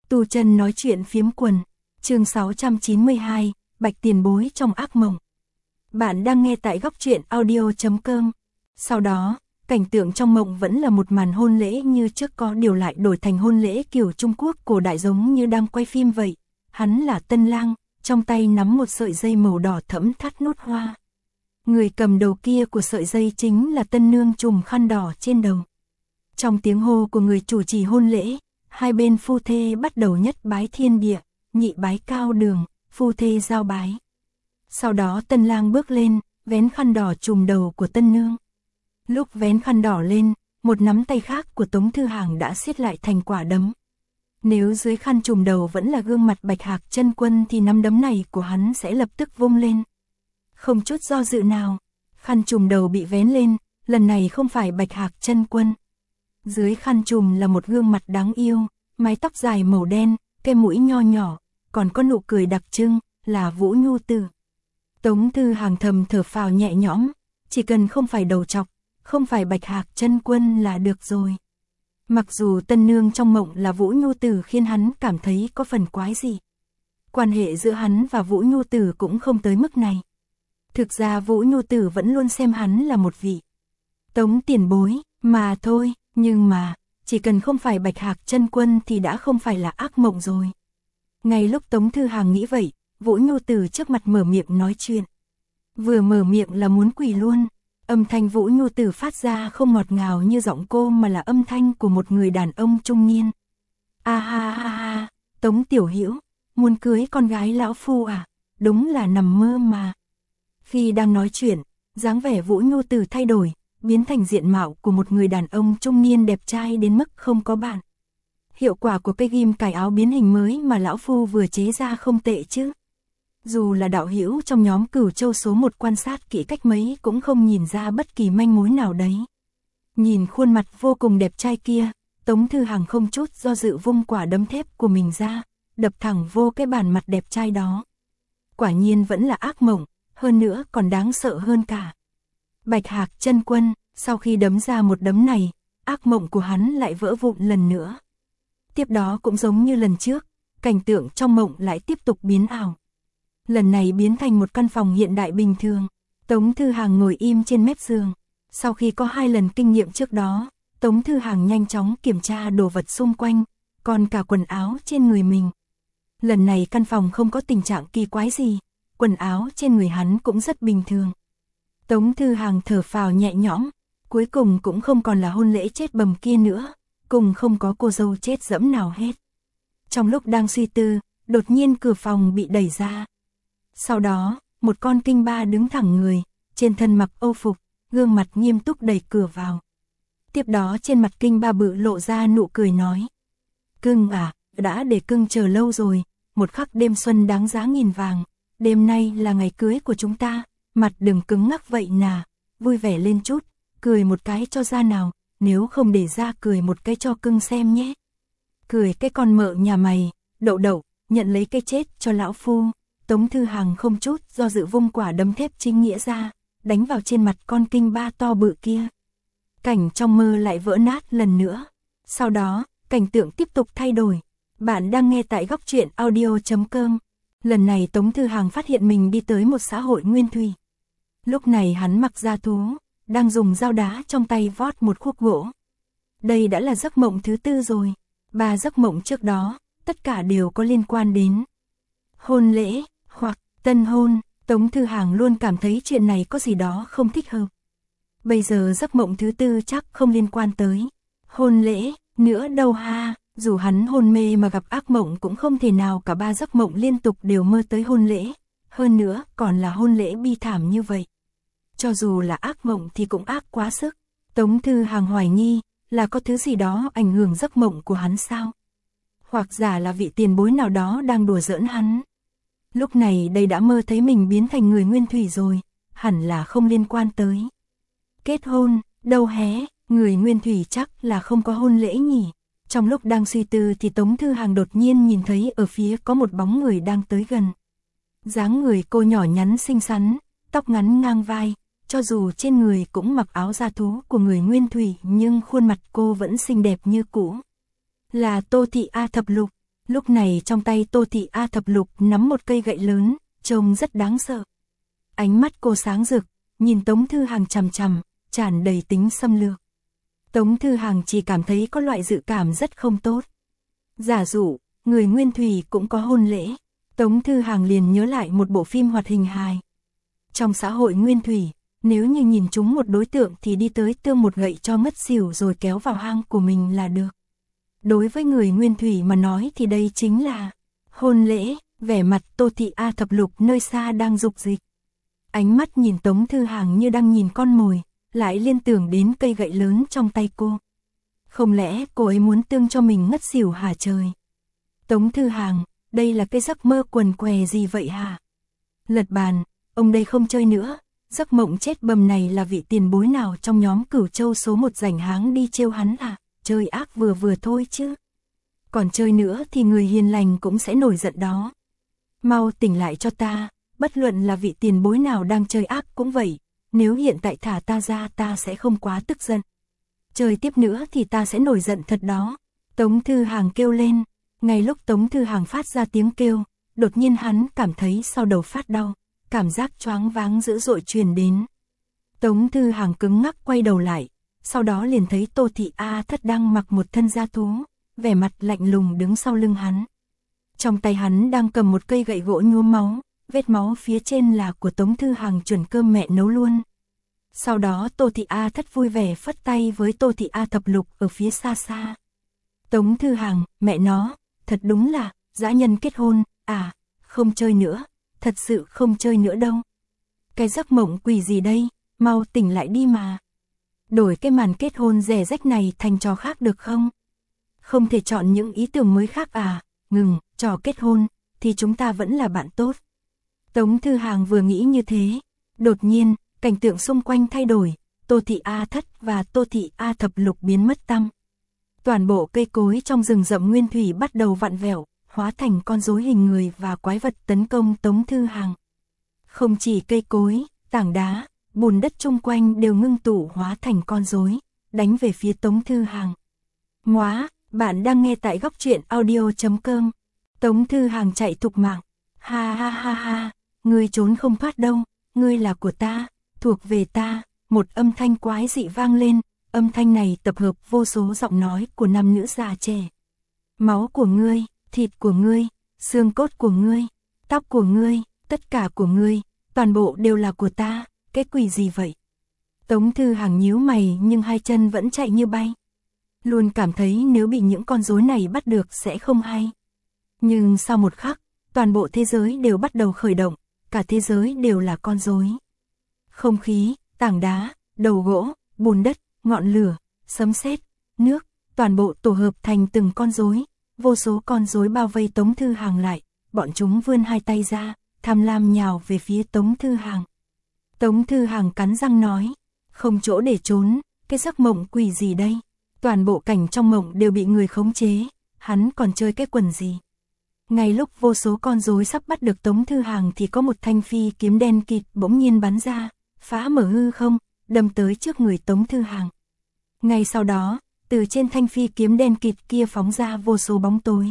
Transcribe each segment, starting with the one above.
Tu Chân nói chuyện phiếm quần, chương 692, Bạch tiền bối trong ác mộng. Bạn đang nghe tại góc truyện audio.com. Sau đó, cảnh tượng trong mộng vẫn là một màn hôn lễ như trước, có điều lại đổi thành hôn lễ kiểu Trung Quốc cổ đại, giống như đang quay phim vậy. Hắn là tân lang, trong tay nắm một sợi dây màu đỏ thẫm thắt nút hoa. Người cầm đầu kia của sợi dây chính là tân nương trùm khăn đỏ trên đầu. Trong tiếng hô của người chủ trì hôn lễ, hai bên phu thê bắt đầu nhất bái thiên địa, nhị bái cao đường, phu thê giao bái. Sau đó tân lang bước lên, vén khăn đỏ trùm đầu của tân nương. Lúc vén khăn đỏ lên, một nắm tay khác của Tống Thư Hàng đã siết lại thành quả đấm. Nếu dưới khăn trùm đầu vẫn là gương mặt Bạch Hạc Chân Quân thì nắm đấm này của hắn sẽ lập tức vung lên. Không chút do dự nào, khăn trùm đầu bị vén lên, lần này không phải Bạch Hạc Chân Quân. Dưới khăn trùm là một gương mặt đáng yêu, mái tóc dài màu đen, cái mũi nho nhỏ, còn có nụ cười đặc trưng, là Vũ Nhu Tử. Tống Thư Hàng thầm thở phào nhẹ nhõm, chỉ cần không phải đầu trọc, không phải Bạch Hạc Chân Quân là được rồi. Mặc dù tân nương trong mộng là Vũ Nhu Tử khiến hắn cảm thấy có phần quái gì. Quan hệ giữa hắn và Vũ Nhu Tử cũng không tới mức này. Thực ra Vũ Nhu Tử vẫn luôn xem hắn là một vị Tống tiền bối, mà thôi, nhưng mà, chỉ cần không phải Bạch Hạc Chân Quân thì đã không phải là ác mộng rồi. Ngay lúc Tống Thư Hàng nghĩ vậy, Vũ Nhu Tử trước mặt mở miệng nói chuyện. Vừa mở miệng là muốn quỳ luôn. Âm thanh Vũ Nhu Tử phát ra không ngọt ngào như giọng cô mà là âm thanh của một người đàn ông trung niên. A ha ha ha, Tống tiểu hữu, muốn cưới con gái lão phu à? Đúng là nằm mơ mà. Khi đang nói chuyện, dáng vẻ Vũ Nhu Tử thay đổi, biến thành diện mạo của một người đàn ông trung niên đẹp trai đến mức không có bạn. Hiệu quả của cây ghim cài áo biến hình mới mà lão phu vừa chế ra không tệ chứ. Dù là đạo hữu trong nhóm Cửu Châu số 1 quan sát kỹ cách mấy cũng không nhìn ra bất kỳ manh mối nào đấy. Nhìn khuôn mặt vô cùng đẹp trai kia, Tống Thư Hàng không chút do dự vung quả đấm thép của mình ra, đập thẳng vô cái bàn mặt đẹp trai đó. Quả nhiên vẫn là ác mộng, hơn nữa còn đáng sợ hơn cả. Bạch Hạc Chân Quân, sau khi đấm ra một đấm này, ác mộng của hắn lại vỡ vụn lần nữa. Tiếp đó cũng giống như lần trước, cảnh tượng trong mộng lại tiếp tục biến ảo. Lần này biến thành một căn phòng hiện đại bình thường. Tống Thư Hàng ngồi im trên mép giường. Sau khi có 2 lần kinh nghiệm trước đó, Tống Thư Hàng nhanh chóng kiểm tra đồ vật xung quanh, còn cả quần áo trên người mình. Lần này căn phòng không có tình trạng kỳ quái gì, quần áo trên người hắn cũng rất bình thường. Tống Thư Hàng thở phào nhẹ nhõm, cuối cùng cũng không còn là hôn lễ chết bầm kia nữa, cùng không có cô dâu chết dẫm nào hết. Trong lúc đang suy tư, đột nhiên cửa phòng bị đẩy ra. Sau đó, một con kinh ba đứng thẳng người, trên thân mặc âu phục, gương mặt nghiêm túc đẩy cửa vào. Tiếp đó trên mặt kinh ba bự lộ ra nụ cười nói. Cưng à, đã để cưng chờ lâu rồi, một khắc đêm xuân đáng giá nghìn vàng, đêm nay là ngày cưới của chúng ta, mặt đừng cứng ngắc vậy nà, vui vẻ lên chút, cười một cái cho ra nào, nếu không để ra cười một cái cho cưng xem nhé. Cười cái con mợ nhà mày, đậu đậu, nhận lấy cái chết cho lão phu. Tống Thư Hàng không chút do dự vung quả đấm thép chính nghĩa ra, đánh vào trên mặt con kinh ba to bự kia. Cảnh trong mơ lại vỡ nát lần nữa. Sau đó, cảnh tượng tiếp tục thay đổi. Bạn đang nghe tại góc truyện audio.com. Lần này Tống Thư Hàng phát hiện mình đi tới một xã hội nguyên thủy. Lúc này hắn mặc da thú, đang dùng dao đá trong tay vót một khúc gỗ. Đây đã là giấc mộng thứ 4 rồi. 3 giấc mộng trước đó, tất cả đều có liên quan đến hôn lễ hoặc tân hôn. Tống Thư Hàng luôn cảm thấy chuyện này có gì đó không thích hợp. Bây giờ giấc mộng thứ 4 chắc không liên quan tới hôn lễ nữa đâu ha. Dù hắn hôn mê mà gặp ác mộng cũng không thể nào cả 3 giấc mộng liên tục đều mơ tới hôn lễ. Hơn nữa còn là hôn lễ bi thảm như vậy. Cho dù là ác mộng thì cũng ác quá sức. Tống Thư Hàng hoài nghi là có thứ gì đó ảnh hưởng giấc mộng của hắn sao? Hoặc giả là vị tiền bối nào đó đang đùa giỡn hắn. Lúc này đây đã mơ thấy mình biến thành người nguyên thủy rồi, hẳn là không liên quan tới kết hôn, đâu hé, người nguyên thủy chắc là không có hôn lễ nhỉ. Trong lúc đang suy tư thì Tống Thư Hàng đột nhiên nhìn thấy ở phía có một bóng người đang tới gần. Dáng người cô nhỏ nhắn xinh xắn, tóc ngắn ngang vai, cho dù trên người cũng mặc áo da thú của người nguyên thủy nhưng khuôn mặt cô vẫn xinh đẹp như cũ. Là Tô Thị A Thập Lục. Lúc này trong tay Tô Thị A Thập Lục nắm một cây gậy lớn, trông rất đáng sợ. Ánh mắt cô sáng rực, nhìn Tống Thư Hàng chằm chằm, tràn đầy tính xâm lược. Tống Thư Hàng chỉ cảm thấy có loại dự cảm rất không tốt. Giả dụ, người Nguyên Thủy cũng có hôn lễ. Tống Thư Hàng liền nhớ lại một bộ phim hoạt hình hài. Trong xã hội Nguyên Thủy, nếu như nhìn trúng một đối tượng thì đi tới tương một gậy cho ngất xỉu rồi kéo vào hang của mình là được. Đối với người Nguyên Thủy mà nói thì đây chính là hôn lễ. Vẻ mặt Tô Thị A Thập Lục nơi xa đang dục dịch. Ánh mắt nhìn Tống Thư Hàng như đang nhìn con mồi, lại liên tưởng đến cây gậy lớn trong tay cô. Không lẽ cô ấy muốn tương cho mình ngất xỉu hả trời? Tống Thư Hàng, đây là cái giấc mơ quần què gì vậy hả? Lật bàn, ông đây không chơi nữa. Giấc mộng chết bầm này là vị tiền bối nào trong nhóm Cửu Châu số 1 rảnh háng đi trêu hắn à? Chơi ác vừa vừa thôi chứ. Còn chơi nữa thì người hiền lành cũng sẽ nổi giận đó. Mau tỉnh lại cho ta, bất luận là vị tiền bối nào đang chơi ác cũng vậy. Nếu hiện tại thả ta ra ta sẽ không quá tức giận. Chơi tiếp nữa thì ta sẽ nổi giận thật đó. Tống Thư Hàng kêu lên. Ngay lúc Tống Thư Hàng phát ra tiếng kêu, đột nhiên hắn cảm thấy sau đầu phát đau. Cảm giác choáng váng dữ dội truyền đến. Tống Thư Hàng cứng ngắc quay đầu lại, sau đó liền thấy Tô Thị A Thất đang mặc một thân da thú, vẻ mặt lạnh lùng đứng sau lưng hắn. Trong tay hắn đang cầm một cây gậy gỗ nhuốm máu, vết máu phía trên là của Tống Thư Hàng chuẩn cơm mẹ nấu luôn. Sau đó Tô Thị A Thất vui vẻ phất tay với Tô Thị A Thập Lục ở phía xa xa. Tống Thư Hàng, mẹ nó, thật đúng là, dã nhân kết hôn, à, không chơi nữa, thật sự không chơi nữa đâu. Cái giấc mộng quỷ gì đây, mau tỉnh lại đi mà. Đổi cái màn kết hôn rẻ rách này thành trò khác được không? Không thể chọn những ý tưởng mới khác à? Ngừng, trò kết hôn, thì chúng ta vẫn là bạn tốt. Tống Thư Hàng vừa nghĩ như thế, đột nhiên, cảnh tượng xung quanh thay đổi, Tô Thị A Thất và Tô Thị A Thập Lục biến mất tăm. Toàn bộ cây cối trong rừng rậm Nguyên Thủy bắt đầu vặn vẹo, hóa thành con rối hình người và quái vật tấn công Tống Thư Hàng. Không chỉ cây cối, tảng đá, bùn đất chung quanh đều ngưng tụ hóa thành con rối, đánh về phía Tống Thư Hàng. Móa, bạn đang nghe tại góc truyện audio.com. Tống Thư Hàng chạy thục mạng. Ha ha ha ha, ngươi trốn không thoát đâu, ngươi là của ta, thuộc về ta. Một âm thanh quái dị vang lên, âm thanh này tập hợp vô số giọng nói của nam nữ già trẻ. Máu của ngươi, thịt của ngươi, xương cốt của ngươi, tóc của ngươi, tất cả của ngươi, toàn bộ đều là của ta, cái quỷ gì vậy? Tống Thư Hàng nhíu mày nhưng hai chân vẫn chạy như bay. Luôn cảm thấy nếu bị những con rối này bắt được sẽ không hay. Nhưng sau một khắc, toàn bộ thế giới đều bắt đầu khởi động, cả thế giới đều là con rối. Không khí, tảng đá, đầu gỗ, bùn đất, ngọn lửa, sấm sét, nước, toàn bộ tổ hợp thành từng con rối. Vô số con rối bao vây Tống Thư Hàng lại, bọn chúng vươn hai tay ra, tham lam nhào về phía Tống Thư Hàng. Tống Thư Hàng cắn răng nói, không chỗ để trốn, cái giấc mộng quỷ gì đây? Toàn bộ cảnh trong mộng đều bị người khống chế, hắn còn chơi cái quần gì? Ngay lúc vô số con rối sắp bắt được Tống Thư Hàng thì có một thanh phi kiếm đen kịt bỗng nhiên bắn ra, phá mở hư không, đâm tới trước người Tống Thư Hàng. Ngay sau đó, từ trên thanh phi kiếm đen kịt kia phóng ra vô số bóng tối.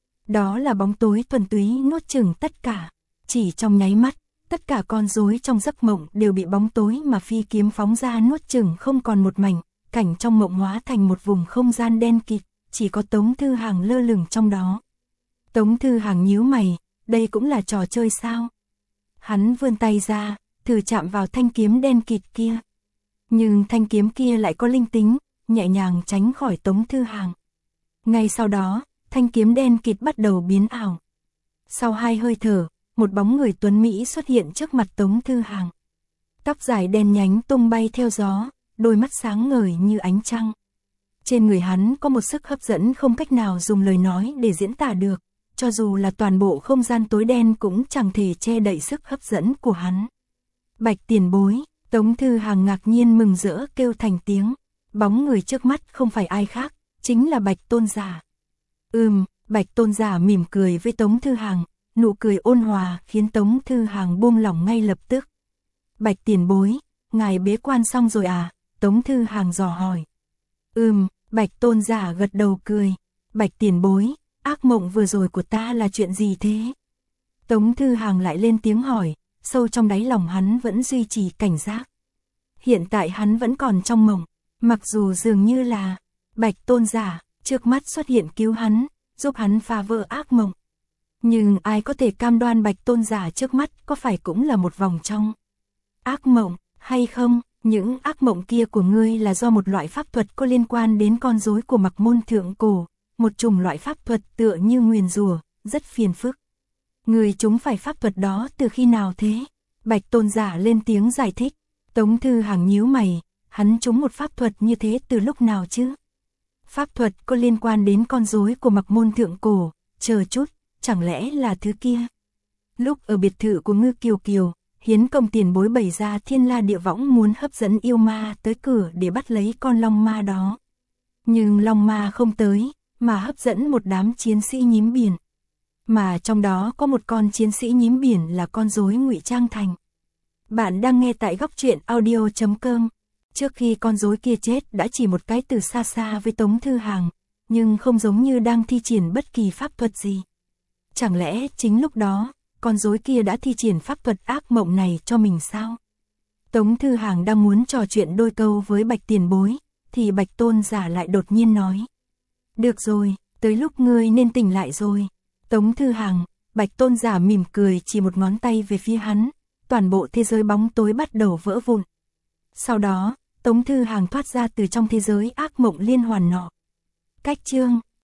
Đó là bóng tối thuần túy nuốt chửng tất cả. Chỉ trong nháy mắt, tất cả con rối trong giấc mộng đều bị bóng tối mà phi kiếm phóng ra nuốt chửng không còn một mảnh. Cảnh trong mộng hóa thành một vùng không gian đen kịt, chỉ có Tống Thư Hàng lơ lửng trong đó. Tống Thư Hàng nhíu mày, đây cũng là trò chơi sao? Hắn vươn tay ra, thử chạm vào thanh kiếm đen kịt kia. Nhưng thanh kiếm kia lại có linh tính, nhẹ nhàng tránh khỏi Tống Thư Hàng. Ngay sau đó, thanh kiếm đen kịt bắt đầu biến ảo. Sau 2 hơi thở, một bóng người tuấn Mỹ xuất hiện trước mặt Tống Thư Hàng. Tóc dài đen nhánh tung bay theo gió, đôi mắt sáng ngời như ánh trăng. Trên người hắn có một sức hấp dẫn không cách nào dùng lời nói để diễn tả được, cho dù là toàn bộ không gian tối đen cũng chẳng thể che đậy sức hấp dẫn của hắn. Bạch tiền bối, Tống Thư Hàng ngạc nhiên mừng rỡ kêu thành tiếng. Bóng người trước mắt không phải ai khác, chính là Bạch Tôn Giả. Bạch Tôn Giả mỉm cười với Tống Thư Hàng, nụ cười ôn hòa khiến Tống Thư Hàng buông lỏng ngay lập tức. Bạch tiền bối, ngài bế quan xong rồi à? Tống Thư Hàng dò hỏi. Bạch Tôn Giả gật đầu cười. Bạch tiền bối, ác mộng vừa rồi của ta là chuyện gì thế? Tống Thư Hàng lại lên tiếng hỏi, sâu trong đáy lòng hắn vẫn duy trì cảnh giác. Hiện tại hắn vẫn còn trong mộng, mặc dù dường như là Bạch Tôn giả trước mắt xuất hiện cứu hắn, giúp hắn phá vỡ ác mộng. Nhưng ai có thể cam đoan Bạch Tôn giả trước mắt có phải cũng là một vòng trong ác mộng hay không? Những ác mộng kia của ngươi là do một loại pháp thuật có liên quan đến con rối của Mặc Môn thượng cổ, một chủng loại pháp thuật tựa như nguyền rủa, rất phiền phức. Ngươi chúng phải pháp thuật đó từ khi nào thế? Bạch Tôn giả lên tiếng giải thích. Tống Thư Hàng nhíu mày, hắn trúng một pháp thuật như thế từ lúc nào chứ? Pháp thuật có liên quan đến con rối của Mặc Môn thượng cổ, chờ chút, chẳng lẽ là thứ kia? Lúc ở biệt thự của Ngư Kiều Kiều, Hiến Công tiền bối bày ra thiên la địa võng muốn hấp dẫn yêu ma tới cửa để bắt lấy con long ma đó. Nhưng long ma không tới, mà hấp dẫn một đám chiến sĩ nhím biển. Mà trong đó có một con chiến sĩ nhím biển là con rối ngụy trang thành. Bạn đang nghe tại góc truyện audio.com. Trước khi con rối kia chết đã chỉ một cái từ xa xa với Tống Thư Hàng, nhưng không giống như đang thi triển bất kỳ pháp thuật gì. Chẳng lẽ chính lúc đó, con rối kia đã thi triển pháp thuật ác mộng này cho mình sao? Tống Thư Hàng đang muốn trò chuyện đôi câu với Bạch tiền bối, thì Bạch Tôn giả lại đột nhiên nói. Được rồi, tới lúc ngươi nên tỉnh lại rồi. Tống Thư Hàng, Bạch Tôn giả mỉm cười chỉ một ngón tay về phía hắn, toàn bộ thế giới bóng tối bắt đầu vỡ vụn. Sau đó, Tống Thư Hàng thoát ra từ trong thế giới ác mộng liên hoàn nọ. Cách chương